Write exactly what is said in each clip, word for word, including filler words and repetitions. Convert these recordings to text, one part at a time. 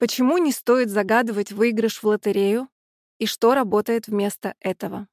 Почему не стоит загадывать выигрыш в лотерею и что работает вместо этого?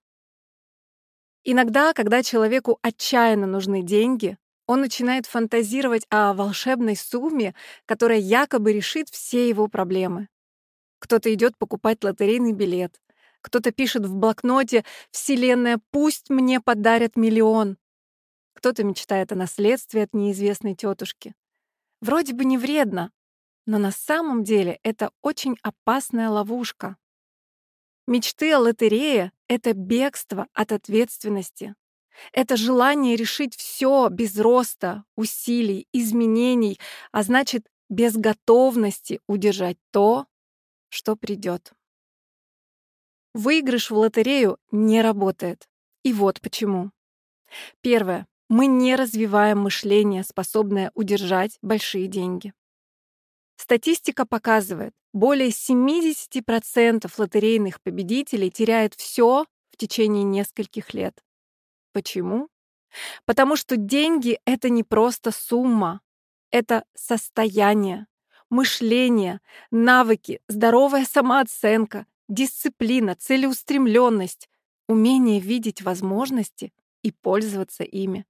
Иногда, когда человеку отчаянно нужны деньги, он начинает фантазировать о волшебной сумме, которая якобы решит все его проблемы. Кто-то идет покупать лотерейный билет, кто-то пишет в блокноте «Вселенная, пусть мне подарят миллион», кто-то мечтает о наследстве от неизвестной тетушки. Вроде бы не вредно, но на самом деле это очень опасная ловушка. Мечты о лотерее — это бегство от ответственности. Это желание решить все без роста, усилий, изменений, а значит, без готовности удержать то, что придет. Выигрыш в лотерею не работает. И вот почему. Первое. Мы не развиваем мышление, способное удержать большие деньги. Статистика показывает, более семьдесят процентов лотерейных победителей теряют все в течение нескольких лет. Почему? Потому что деньги — это не просто сумма, это состояние, мышление, навыки, здоровая самооценка, дисциплина, целеустремленность, умение видеть возможности и пользоваться ими.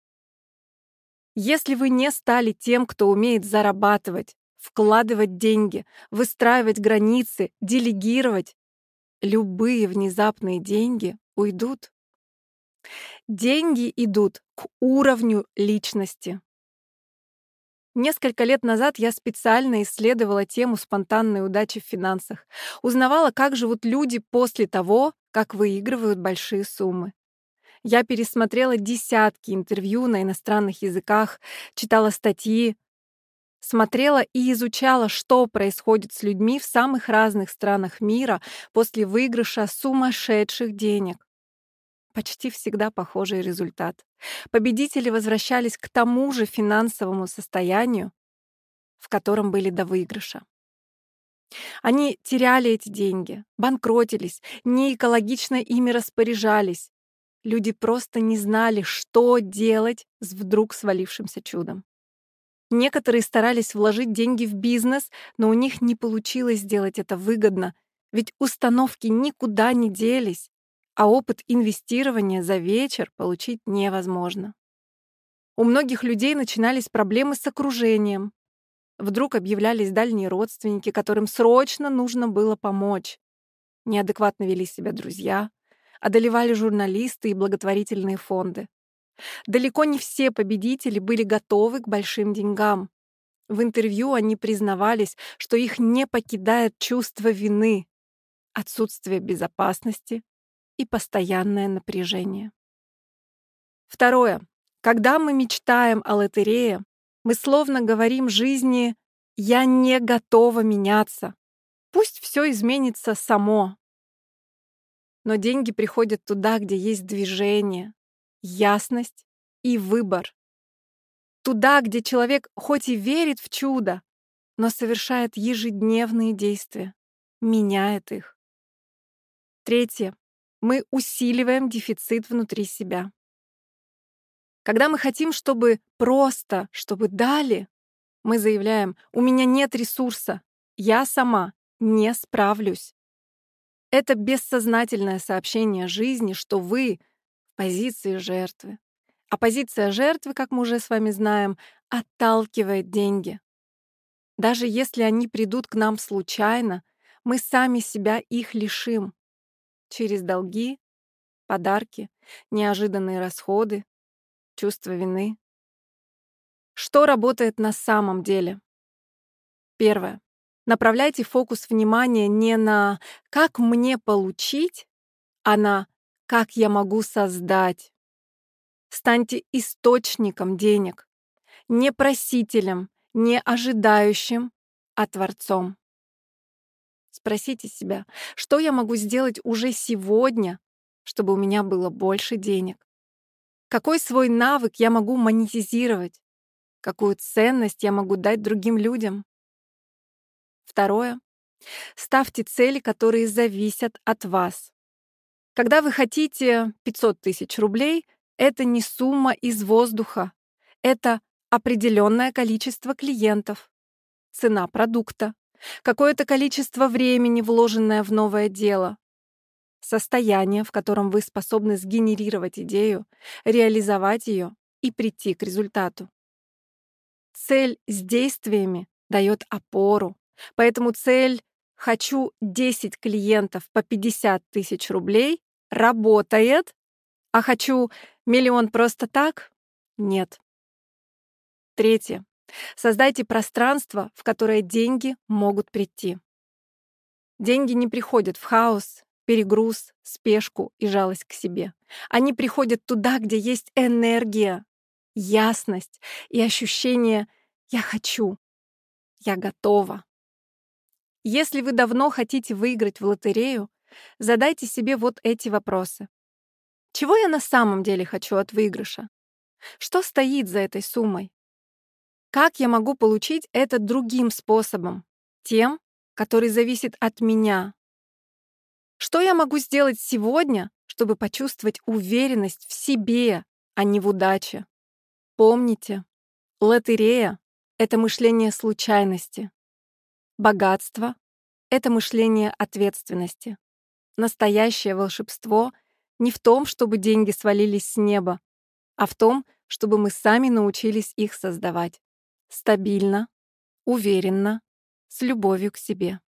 Если вы не стали тем, кто умеет зарабатывать, вкладывать деньги, выстраивать границы, делегировать, любые внезапные деньги уйдут. Деньги идут к уровню личности. Несколько лет назад я специально исследовала тему спонтанной удачи в финансах, узнавала, как живут люди после того, как выигрывают большие суммы. Я пересмотрела десятки интервью на иностранных языках, читала статьи, смотрела и изучала, что происходит с людьми в самых разных странах мира после выигрыша сумасшедших денег. Почти всегда похожий результат. Победители возвращались к тому же финансовому состоянию, в котором были до выигрыша. Они теряли эти деньги, банкротились, неэкологично ими распоряжались. Люди просто не знали, что делать с вдруг свалившимся чудом. Некоторые старались вложить деньги в бизнес, но у них не получилось сделать это выгодно, ведь установки никуда не делись, а опыт инвестирования за вечер получить невозможно. У многих людей начинались проблемы с окружением. Вдруг объявлялись дальние родственники, которым срочно нужно было помочь. Неадекватно вели себя друзья, одолевали журналисты и благотворительные фонды. Далеко не все победители были готовы к большим деньгам. В интервью они признавались, что их не покидает чувство вины, отсутствие безопасности и постоянное напряжение. Второе. Когда мы мечтаем о лотерее, мы словно говорим жизни «я не готова меняться». Пусть все изменится само. Но деньги приходят туда, где есть движение, ясность и выбор. Туда, где человек хоть и верит в чудо, но совершает ежедневные действия, меняет их. Третье. Мы усиливаем дефицит внутри себя. Когда мы хотим, чтобы просто, чтобы дали, мы заявляем: «У меня нет ресурса, я сама не справлюсь». Это бессознательное сообщение жизни, что вы в позиции жертвы. А позиция жертвы, как мы уже с вами знаем, отталкивает деньги. Даже если они придут к нам случайно, мы сами себя их лишим. Через долги, подарки, неожиданные расходы, чувство вины. Что работает на самом деле? Первое. Направляйте фокус внимания не на «как мне получить», а на «как я могу создать». Станьте источником денег, не просителем, не ожидающим, а творцом. Спросите себя, что я могу сделать уже сегодня, чтобы у меня было больше денег? Какой свой навык я могу монетизировать? Какую ценность я могу дать другим людям? Второе. Ставьте цели, которые зависят от вас. Когда вы хотите пятьсот тысяч рублей, это не сумма из воздуха. Это определенное количество клиентов, цена продукта, какое-то количество времени, вложенное в новое дело, состояние, в котором вы способны сгенерировать идею, реализовать ее и прийти к результату. Цель с действиями дает опору, поэтому цель «хочу десять клиентов по пятьдесят тысяч рублей» работает, а «хочу миллион просто так» — нет. Третье. Создайте пространство, в которое деньги могут прийти. Деньги не приходят в хаос, перегруз, спешку и жалость к себе. Они приходят туда, где есть энергия, ясность и ощущение «я хочу», «я готова». Если вы давно хотите выиграть в лотерею, задайте себе вот эти вопросы. Чего я на самом деле хочу от выигрыша? Что стоит за этой суммой? Как я могу получить это другим способом? Тем, который зависит от меня. Что я могу сделать сегодня, чтобы почувствовать уверенность в себе, а не в удаче? Помните, лотерея — это мышление случайности. Богатство — это мышление ответственности. Настоящее волшебство не в том, чтобы деньги свалились с неба, а в том, чтобы мы сами научились их создавать. Стабильно, уверенно, с любовью к себе.